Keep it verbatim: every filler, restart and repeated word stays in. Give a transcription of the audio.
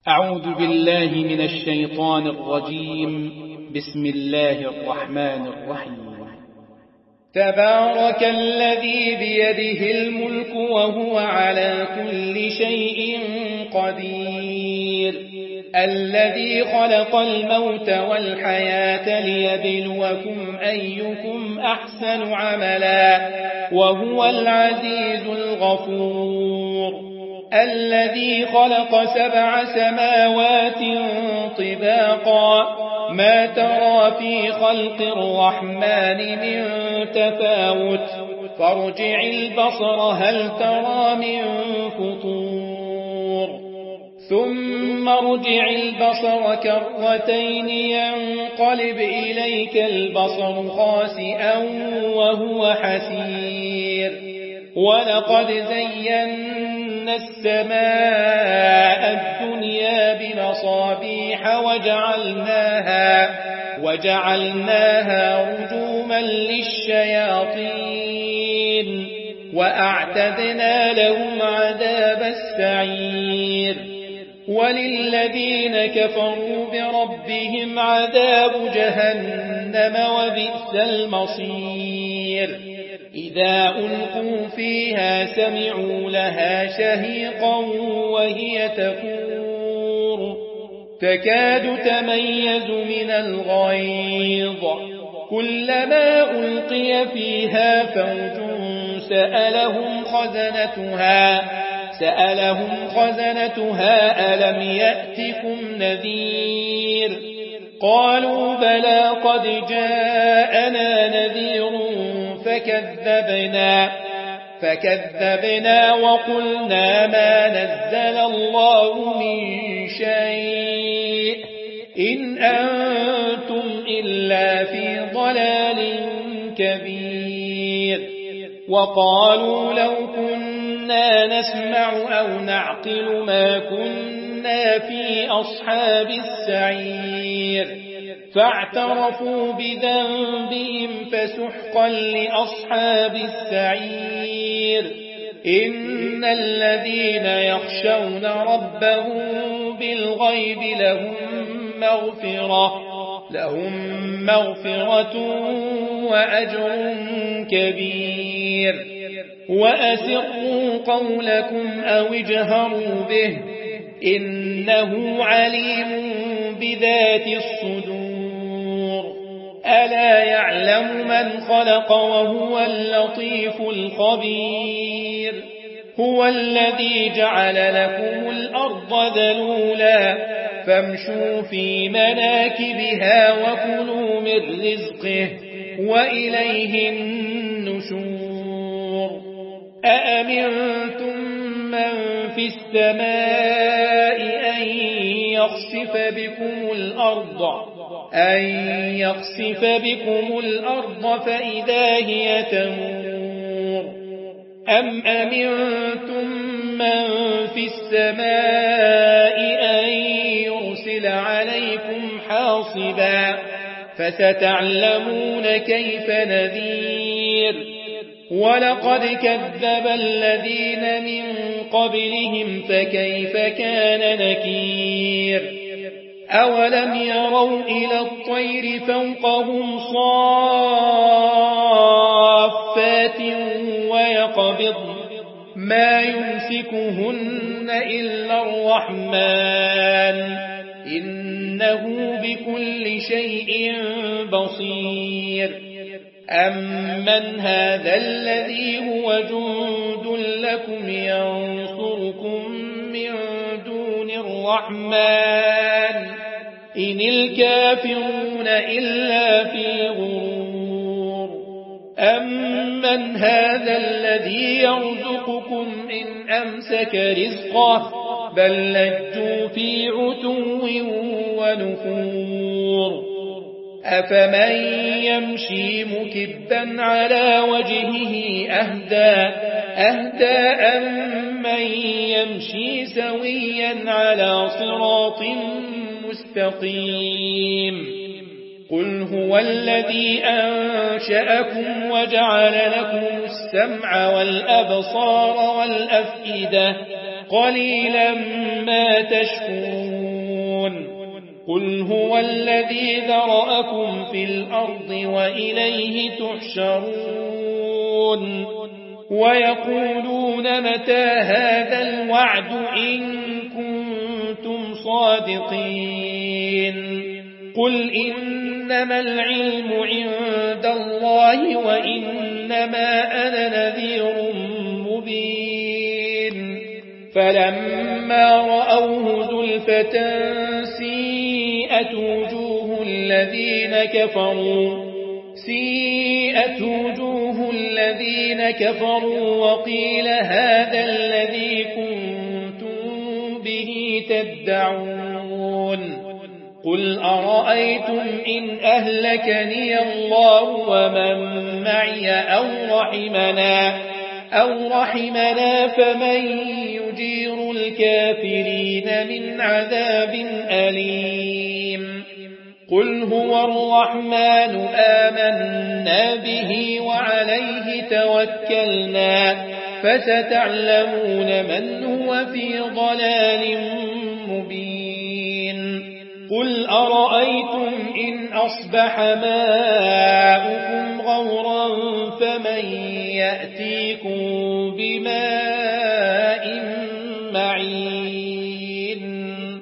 أعوذ بالله من الشيطان الرجيم. بسم الله الرحمن الرحيم. تبارك الذي بيده الملك وهو على كل شيء قدير، الذي خلق الموت والحياة ليبلوكم أيكم أحسن عملا وهو العزيز الغفور، الذي خلق سبع سماوات طباقا ما ترى في خلق الرحمن من تفاوت فارجع البصر هل ترى من فطور ثم ارجع البصر كرتين ينقلب إليك البصر خاسئا وهو حسير، ولقد زينا السماء الدنيا بمصابيح وجعلناها, وجعلناها رجوما للشياطين وأعتدنا لهم عذاب السعير، وللذين كفروا بربهم عذاب جهنم وبئس المصير. إذا ألقوا فيها سمعوا لها شهيقا وهي تفور تكاد تميز من الغيظ، كلما ألقي فيها فوج سألهم خزنتها سألهم خزنتها ألم يأتكم نذير؟ قالوا بلى قد جاءنا نذير فكذبنا فكذبنا وقلنا ما نزل الله من شيء إن أنتم إلا في ضلال كبير. وقالوا لو كنا نسمع أو نعقل ما كنا في أصحاب السعير، فاعترفوا بذنبهم فسحقا لأصحاب السعير. إن الذين يخشون ربهم بالغيب لهم مغفرة لهم مغفرة وأجر كبير. وأسروا قولكم أو اجهروا به إنه عليم بذات الصدور. ألا يعلم من خلق وهو اللطيف الخبير. هو الذي جعل لكم الأرض ذلولا فامشوا في مناكبها وكلوا من رزقه وإليه النشور. أأمنتم من في السماء أن يخسف بكم الأرض أن يخسف بكم الأرض فإذا هي تمور، أم أمنتم من في السماء أن يرسل عليكم حاصبا فستعلمون كيف نذير. ولقد كذب الذين من قبلهم فكيف كان نكير. أولم يروا إلى الطير فوقهم صافات ويقبضن ما يمسكهن إلا الرحمن إنه بكل شيء بصير. أمن هذا الذي هو جند لكم ينصركم من دون الرحمن إن الكافرون إلا في غرور. أمن هذا الذي يرزقكم إن أمسك رزقه بل لجوا في عتو ونفور. أفمن يمشي مكبا على وجهه أهدى أهدى أمن يمشي سويا على صراط مستقيم. قل هو الذي أنشأكم وجعل لكم السمع والأبصار والأفئدة قليلا ما تشكرون. قل هو الذي ذرأكم في الأرض وإليه تحشرون ويقولون متى هذا الوعد إن كنتم صادقين قل إنما العلم عند الله وإنما أنا نذير مبين فلما رأوه زلفة سيئت وجوه الذين كفروا سيئت وجوه الذين كفروا وقيل هذا الذي كنتم به تدعون قل أرأيتم إن أهلكني الله ومن معي أو رحمنا أو رحمنا فمن يجير الكافرين من عذاب أليم قل هو الرحمن آمنا به وعليه توكلنا فستعلمون من هو في ضلال مبين قل أرأيتم إن أصبح ماؤكم غورا فمن يأتيكم بماء معين